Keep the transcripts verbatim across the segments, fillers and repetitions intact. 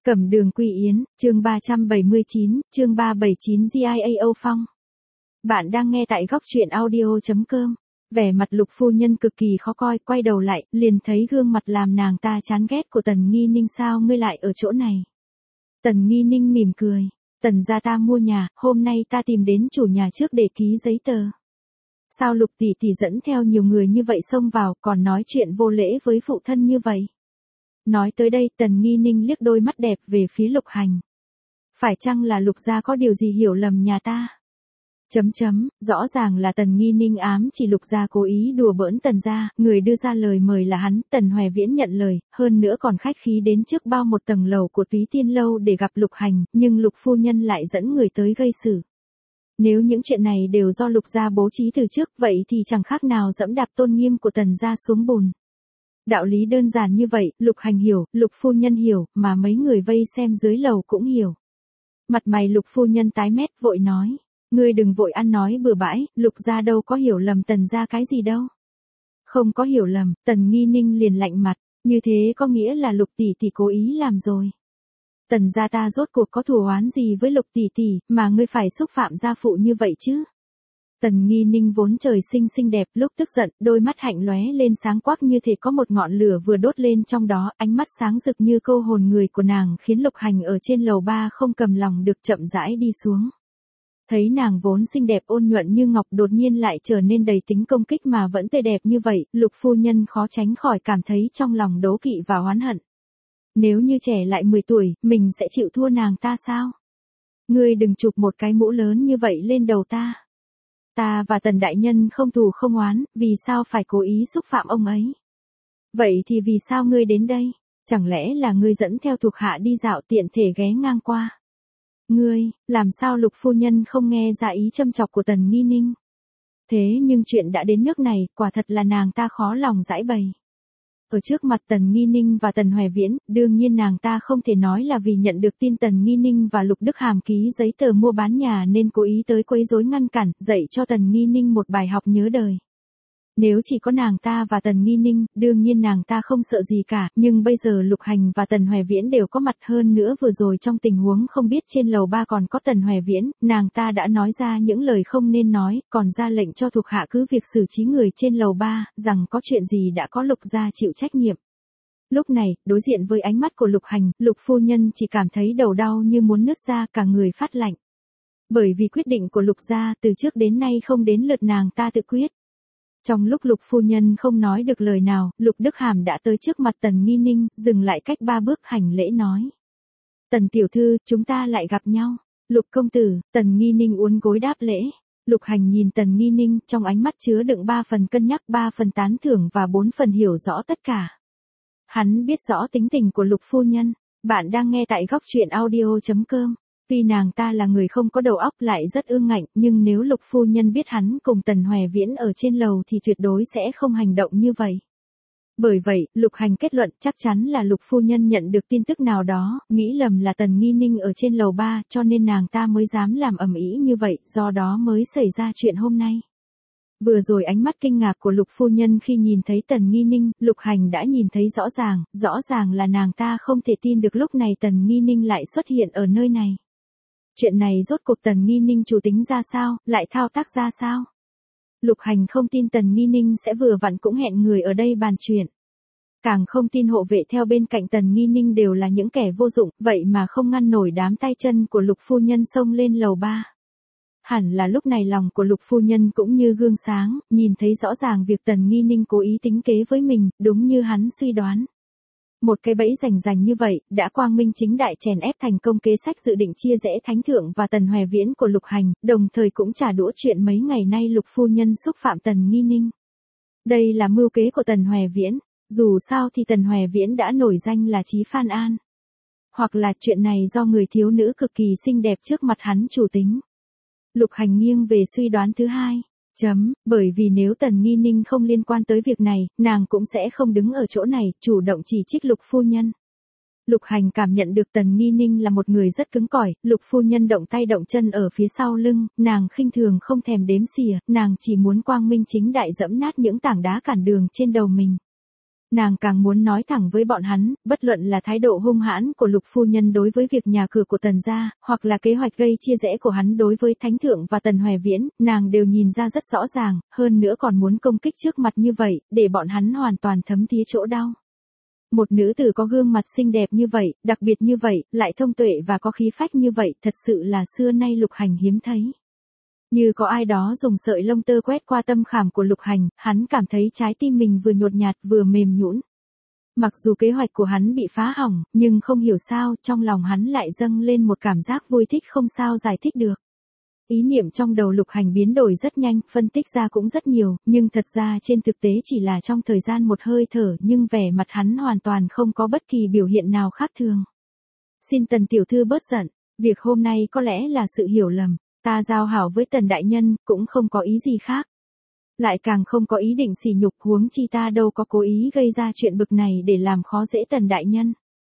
Cẩm Đường Quy Yến, chương ba trăm bảy mươi chín, chương ba trăm bảy mươi chín gi i a Âu Phong. Bạn đang nghe tại góc truyện audio chấm com. Vẻ mặt Lục phu nhân cực kỳ khó coi, quay đầu lại, liền thấy gương mặt làm nàng ta chán ghét của Tần Nghi Ninh. Sao ngươi lại ở chỗ này? Tần Nghi Ninh mỉm cười. Tần gia ta mua nhà, hôm nay ta tìm đến chủ nhà trước để ký giấy tờ. Sao Lục tỷ tỷ dẫn theo nhiều người như vậy xông vào, còn nói chuyện vô lễ với phụ thân như vậy? Nói tới đây, Tần Nghi Ninh liếc đôi mắt đẹp về phía Lục Hành. Phải chăng là Lục gia có điều gì hiểu lầm nhà ta? Chấm chấm, rõ ràng là Tần Nghi Ninh ám chỉ Lục gia cố ý đùa bỡn Tần gia, người đưa ra lời mời là hắn. Tần Hoài Viễn nhận lời, hơn nữa còn khách khí đến trước bao một tầng lầu của Túy Tiên lâu để gặp Lục Hành, nhưng Lục phu nhân lại dẫn người tới gây sự. Nếu những chuyện này đều do Lục gia bố trí từ trước, vậy thì chẳng khác nào dẫm đạp tôn nghiêm của Tần gia xuống bùn. Đạo lý đơn giản như vậy, Lục Hành hiểu, Lục phu nhân hiểu, mà mấy người vây xem dưới lầu cũng hiểu. Mặt mày Lục phu nhân tái mét vội nói, ngươi đừng vội ăn nói bừa bãi, Lục gia đâu có hiểu lầm Tần gia cái gì đâu. Không có hiểu lầm, Tần Nghi Ninh liền lạnh mặt, như thế có nghĩa là Lục tỷ tỷ cố ý làm rồi. Tần gia ta rốt cuộc có thù oán gì với Lục tỷ tỷ, mà ngươi phải xúc phạm gia phụ như vậy chứ? Tần Nghi Ninh vốn trời sinh xinh đẹp, lúc tức giận, đôi mắt hạnh lóe lên sáng quắc như thể có một ngọn lửa vừa đốt lên trong đó, ánh mắt sáng rực như câu hồn người của nàng khiến Lục Hành ở trên lầu ba không cầm lòng được chậm rãi đi xuống. Thấy nàng vốn xinh đẹp ôn nhuận như ngọc đột nhiên lại trở nên đầy tính công kích mà vẫn tươi đẹp như vậy, Lục phu nhân khó tránh khỏi cảm thấy trong lòng đố kỵ và oán hận. Nếu như trẻ lại mười tuổi, mình sẽ chịu thua nàng ta sao? Ngươi đừng chụp một cái mũ lớn như vậy lên đầu ta. Ta và Tần đại nhân không thù không oán, vì sao phải cố ý xúc phạm ông ấy? Vậy thì vì sao ngươi đến đây? Chẳng lẽ là ngươi dẫn theo thuộc hạ đi dạo tiện thể ghé ngang qua? Ngươi, làm sao Lục phu nhân không nghe ra ý châm chọc của Tần Nghi Ninh? Thế nhưng chuyện đã đến nước này, quả thật là nàng ta khó lòng giải bày. Ở trước mặt Tần Nghi Ninh và Tần Hoài Viễn, đương nhiên nàng ta không thể nói là vì nhận được tin Tần Nghi Ninh và Lục Đức Hàm ký giấy tờ mua bán nhà nên cố ý tới quấy rối ngăn cản, dạy cho Tần Nghi Ninh một bài học nhớ đời. Nếu chỉ có nàng ta và Tần Nghi Ninh, đương nhiên nàng ta không sợ gì cả, nhưng bây giờ Lục Hành và Tần Hoài Viễn đều có mặt, hơn nữa vừa rồi trong tình huống không biết trên lầu ba còn có Tần Hoài Viễn, nàng ta đã nói ra những lời không nên nói, còn ra lệnh cho thuộc hạ cứ việc xử trí người trên lầu ba, rằng có chuyện gì đã có Lục gia chịu trách nhiệm. Lúc này, đối diện với ánh mắt của Lục Hành, Lục phu nhân chỉ cảm thấy đầu đau như muốn nứt ra, cả người phát lạnh. Bởi vì quyết định của Lục gia từ trước đến nay không đến lượt nàng ta tự quyết. Trong lúc Lục phu nhân không nói được lời nào, Lục Đức Hàm đã tới trước mặt Tần Nghi Ninh, dừng lại cách ba bước hành lễ nói. Tần tiểu thư, chúng ta lại gặp nhau. Lục công tử, Tần Nghi Ninh uốn gối đáp lễ. Lục Hành nhìn Tần Nghi Ninh, trong ánh mắt chứa đựng ba phần cân nhắc, ba phần tán thưởng và bốn phần hiểu rõ tất cả. Hắn biết rõ tính tình của Lục phu nhân. Bạn đang nghe tại góc truyện audio chấm com. Vì nàng ta là người không có đầu óc lại rất ương ngạnh, nhưng nếu Lục phu nhân biết hắn cùng Tần Hoài Viễn ở trên lầu thì tuyệt đối sẽ không hành động như vậy. Bởi vậy, Lục Hành kết luận chắc chắn là Lục phu nhân nhận được tin tức nào đó, nghĩ lầm là Tần Nghi Ninh ở trên lầu ba, cho nên nàng ta mới dám làm ầm ĩ như vậy, do đó mới xảy ra chuyện hôm nay. Vừa rồi ánh mắt kinh ngạc của Lục phu nhân khi nhìn thấy Tần Nghi Ninh, Lục Hành đã nhìn thấy rõ ràng, rõ ràng là nàng ta không thể tin được lúc này Tần Nghi Ninh lại xuất hiện ở nơi này. Chuyện này rốt cuộc Tần Nghi Ninh chủ tính ra sao, lại thao tác ra sao? Lục Hành không tin Tần Nghi Ninh sẽ vừa vặn cũng hẹn người ở đây bàn chuyện. Càng không tin hộ vệ theo bên cạnh Tần Nghi Ninh đều là những kẻ vô dụng, vậy mà không ngăn nổi đám tay chân của Lục phu nhân xông lên lầu ba. Hẳn là lúc này lòng của Lục phu nhân cũng như gương sáng, nhìn thấy rõ ràng việc Tần Nghi Ninh cố ý tính kế với mình, đúng như hắn suy đoán. Một cái bẫy rành rành như vậy, đã quang minh chính đại chèn ép thành công kế sách dự định chia rẽ Thánh Thượng và Tần Hoài Viễn của Lục Hành, đồng thời cũng trả đũa chuyện mấy ngày nay Lục phu nhân xúc phạm Tần Nghi Ninh. Đây là mưu kế của Tần Hoài Viễn, dù sao thì Tần Hoài Viễn đã nổi danh là Chí Phan An. Hoặc là chuyện này do người thiếu nữ cực kỳ xinh đẹp trước mặt hắn chủ tính. Lục Hành nghiêng về suy đoán thứ hai. Chấm, bởi vì nếu Tần Nghi Ninh không liên quan tới việc này, nàng cũng sẽ không đứng ở chỗ này, chủ động chỉ trích Lục phu nhân. Lục Hành cảm nhận được Tần Nghi Ninh là một người rất cứng cỏi, Lục phu nhân động tay động chân ở phía sau lưng, nàng khinh thường không thèm đếm xỉa, nàng chỉ muốn quang minh chính đại dẫm nát những tảng đá cản đường trên đầu mình. Nàng càng muốn nói thẳng với bọn hắn, bất luận là thái độ hung hãn của Lục phu nhân đối với việc nhà cửa của Tần gia, hoặc là kế hoạch gây chia rẽ của hắn đối với Thánh thượng và Tần Hoè Viễn, nàng đều nhìn ra rất rõ ràng, hơn nữa còn muốn công kích trước mặt như vậy, để bọn hắn hoàn toàn thấm thía chỗ đau. Một nữ tử có gương mặt xinh đẹp như vậy, đặc biệt như vậy, lại thông tuệ và có khí phách như vậy, thật sự là xưa nay Lục Hành hiếm thấy. Như có ai đó dùng sợi lông tơ quét qua tâm khảm của Lục Hành, hắn cảm thấy trái tim mình vừa nhột nhạt vừa mềm nhũn. Mặc dù kế hoạch của hắn bị phá hỏng, nhưng không hiểu sao, trong lòng hắn lại dâng lên một cảm giác vui thích không sao giải thích được. Ý niệm trong đầu Lục Hành biến đổi rất nhanh, phân tích ra cũng rất nhiều, nhưng thật ra trên thực tế chỉ là trong thời gian một hơi thở, nhưng vẻ mặt hắn hoàn toàn không có bất kỳ biểu hiện nào khác thường. Xin Tần tiểu thư bớt giận, việc hôm nay có lẽ là sự hiểu lầm, ta giao hảo với Tần đại nhân, cũng không có ý gì khác. Lại càng không có ý định sỉ nhục, huống chi ta đâu có cố ý gây ra chuyện bực này để làm khó dễ Tần đại nhân.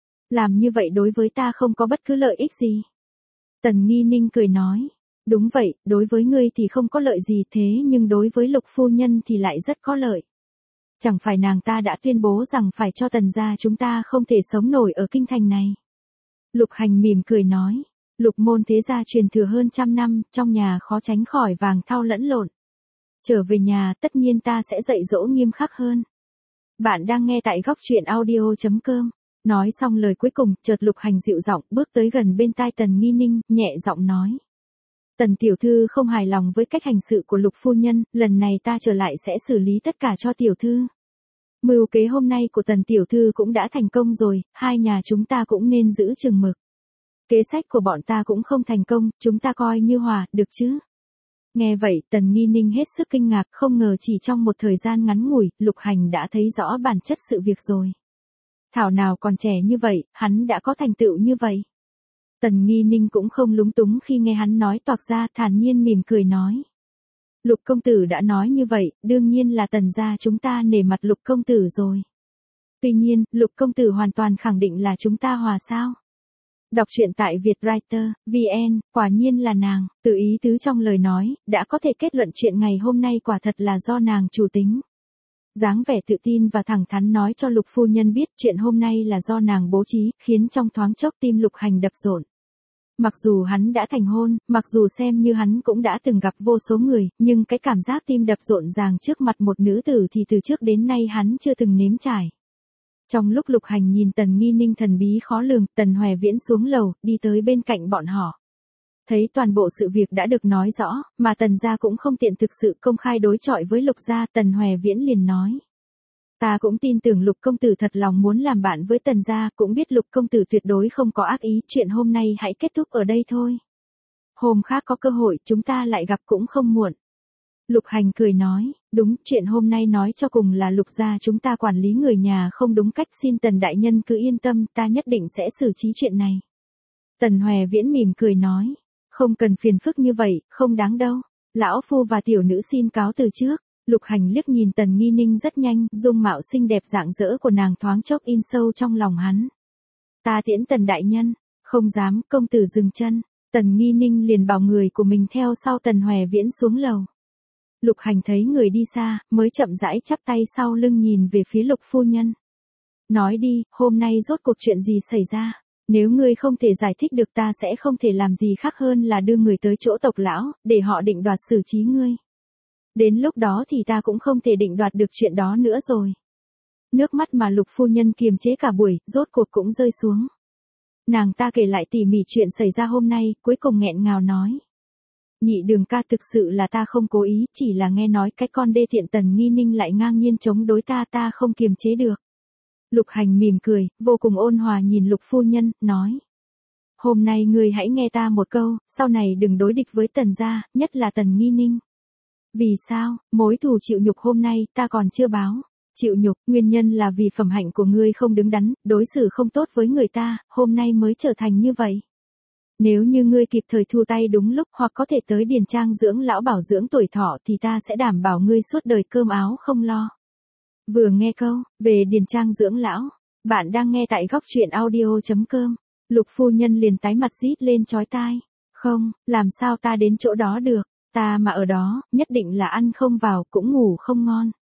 Làm như vậy đối với ta không có bất cứ lợi ích gì. Tần Nghi Ninh cười nói. Đúng vậy, đối với ngươi thì không có lợi gì, thế nhưng đối với Lục phu nhân thì lại rất có lợi. Chẳng phải nàng ta đã tuyên bố rằng phải cho Tần gia chúng ta không thể sống nổi ở kinh thành này. Lục Hành mỉm cười nói, Lục môn thế gia truyền thừa hơn trăm năm, trong nhà khó tránh khỏi vàng thau lẫn lộn. Trở về nhà tất nhiên ta sẽ dạy dỗ nghiêm khắc hơn. Bạn đang nghe tại góc truyện audio chấm com. Nói xong lời cuối cùng, chợt Lục Hành dịu giọng bước tới gần bên tai Tần Nghi Ninh, nhẹ giọng nói. Tần tiểu thư không hài lòng với cách hành sự của Lục phu nhân, lần này ta trở lại sẽ xử lý tất cả cho tiểu thư. Mưu kế hôm nay của Tần tiểu thư cũng đã thành công rồi, hai nhà chúng ta cũng nên giữ chừng mực. Kế sách của bọn ta cũng không thành công, chúng ta coi như hòa, được chứ? Nghe vậy, Tần Nghi Ninh hết sức kinh ngạc, không ngờ chỉ trong một thời gian ngắn ngủi, Lục Hành đã thấy rõ bản chất sự việc rồi. Thảo nào còn trẻ như vậy, hắn đã có thành tựu như vậy. Tần Nghi Ninh cũng không lúng túng khi nghe hắn nói toạc ra, thản nhiên mỉm cười nói. Lục công tử đã nói như vậy, đương nhiên là Tần gia chúng ta nể mặt Lục công tử rồi. Tuy nhiên, Lục công tử hoàn toàn khẳng định là chúng ta hòa sao. Đọc truyện tại Vietwriter, vê en, quả nhiên là nàng, từ ý tứ trong lời nói, đã có thể kết luận chuyện ngày hôm nay quả thật là do nàng chủ tính. Dáng vẻ tự tin và thẳng thắn nói cho Lục phu nhân biết chuyện hôm nay là do nàng bố trí, khiến trong thoáng chốc tim Lục Hành đập rộn. Mặc dù hắn đã thành hôn, mặc dù xem như hắn cũng đã từng gặp vô số người, nhưng cái cảm giác tim đập rộn ràng trước mặt một nữ tử thì từ trước đến nay hắn chưa từng nếm trải. Trong lúc Lục Hành nhìn Tần Nghi Ninh thần bí khó lường, Tần Hoè Viễn xuống lầu, đi tới bên cạnh bọn họ. Thấy toàn bộ sự việc đã được nói rõ, mà Tần gia cũng không tiện thực sự công khai đối chọi với Lục gia, Tần Hoè Viễn liền nói. Ta cũng tin tưởng Lục công tử thật lòng muốn làm bạn với Tần gia, cũng biết Lục công tử tuyệt đối không có ác ý, chuyện hôm nay hãy kết thúc ở đây thôi. Hôm khác có cơ hội chúng ta lại gặp cũng không muộn. Lục Hành cười nói, đúng, chuyện hôm nay nói cho cùng là Lục gia chúng ta quản lý người nhà không đúng cách, xin Tần đại nhân cứ yên tâm, ta nhất định sẽ xử trí chuyện này. Tần Hoè Viễn mỉm cười nói, không cần phiền phức như vậy, không đáng đâu. Lão phu và tiểu nữ xin cáo từ trước. Lục Hành liếc nhìn Tần Nghi Ninh rất nhanh, dung mạo xinh đẹp rạng rỡ của nàng thoáng chốc in sâu trong lòng hắn. Ta tiễn Tần đại nhân, không dám, công tử dừng chân. Tần Nghi Ninh liền bảo người của mình theo sau Tần Hoè Viễn xuống lầu. Lục Hành thấy người đi xa, mới chậm rãi chắp tay sau lưng nhìn về phía Lục phu nhân. Nói đi, hôm nay rốt cuộc chuyện gì xảy ra? Nếu ngươi không thể giải thích được ta sẽ không thể làm gì khác hơn là đưa người tới chỗ tộc lão, để họ định đoạt xử trí ngươi. Đến lúc đó thì ta cũng không thể định đoạt được chuyện đó nữa rồi. Nước mắt mà Lục phu nhân kiềm chế cả buổi, rốt cuộc cũng rơi xuống. Nàng ta kể lại tỉ mỉ chuyện xảy ra hôm nay, cuối cùng nghẹn ngào nói. Nhị đường ca, thực sự là ta không cố ý, chỉ là nghe nói cái con đê tiện Tần Nghi Ninh lại ngang nhiên chống đối ta, ta không kiềm chế được. Lục Hành mỉm cười, vô cùng ôn hòa nhìn Lục phu nhân, nói. Hôm nay ngươi hãy nghe ta một câu, sau này đừng đối địch với Tần gia, nhất là Tần Nghi Ninh. Vì sao, mối thù chịu nhục hôm nay ta còn chưa báo. Chịu nhục, nguyên nhân là vì phẩm hạnh của ngươi không đứng đắn, đối xử không tốt với người ta, hôm nay mới trở thành như vậy. Nếu như ngươi kịp thời thu tay đúng lúc hoặc có thể tới điền trang dưỡng lão bảo dưỡng tuổi thọ thì ta sẽ đảm bảo ngươi suốt đời cơm áo không lo. Vừa nghe câu, về điền trang dưỡng lão, bạn đang nghe tại góc truyện audio chấm com. Lục phu nhân liền tái mặt rít lên chói tai. Không, làm sao ta đến chỗ đó được, ta mà ở đó, nhất định là ăn không vào cũng ngủ không ngon.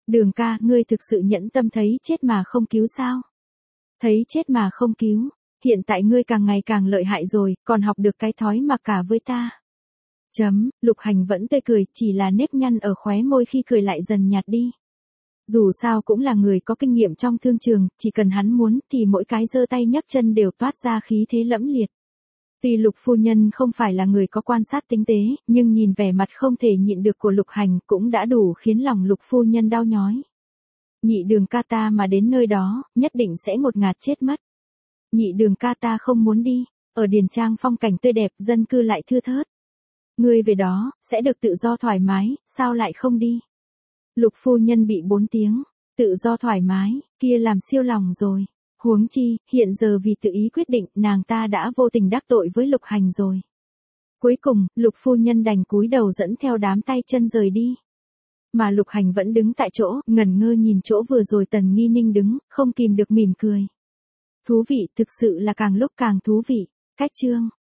Đường ca, ngươi thực sự nhẫn tâm thấy chết mà không cứu sao? Thấy chết mà không cứu, hiện tại ngươi càng ngày càng lợi hại rồi, còn học được cái thói mặc cả với ta. Chấm, Lục Hành vẫn tươi cười, chỉ là nếp nhăn ở khóe môi khi cười lại dần nhạt đi. Dù sao cũng là người có kinh nghiệm trong thương trường, chỉ cần hắn muốn thì mỗi cái giơ tay nhấc chân đều toát ra khí thế lẫm liệt. Tuy Lục phu nhân không phải là người có quan sát tinh tế, nhưng nhìn vẻ mặt không thể nhịn được của Lục Hành cũng đã đủ khiến lòng Lục phu nhân đau nhói. Nhị đường ca ta mà đến nơi đó, nhất định sẽ ngột ngạt chết mất. Nhị đường ca ta không muốn đi, ở Điền Trang phong cảnh tươi đẹp, dân cư lại thưa thớt. Ngươi về đó, sẽ được tự do thoải mái, sao lại không đi? Lục phu nhân bị bốn tiếng, tự do thoải mái, kia làm siêu lòng rồi. Huống chi, hiện giờ vì tự ý quyết định, nàng ta đã vô tình đắc tội với Lục Hành rồi. Cuối cùng, Lục phu nhân đành cúi đầu dẫn theo đám tay chân rời đi. Mà Lục Hành vẫn đứng tại chỗ, ngẩn ngơ nhìn chỗ vừa rồi Tần Nghi Ninh đứng, không kìm được mỉm cười. Thú vị, thực sự là càng lúc càng thú vị. Cách chương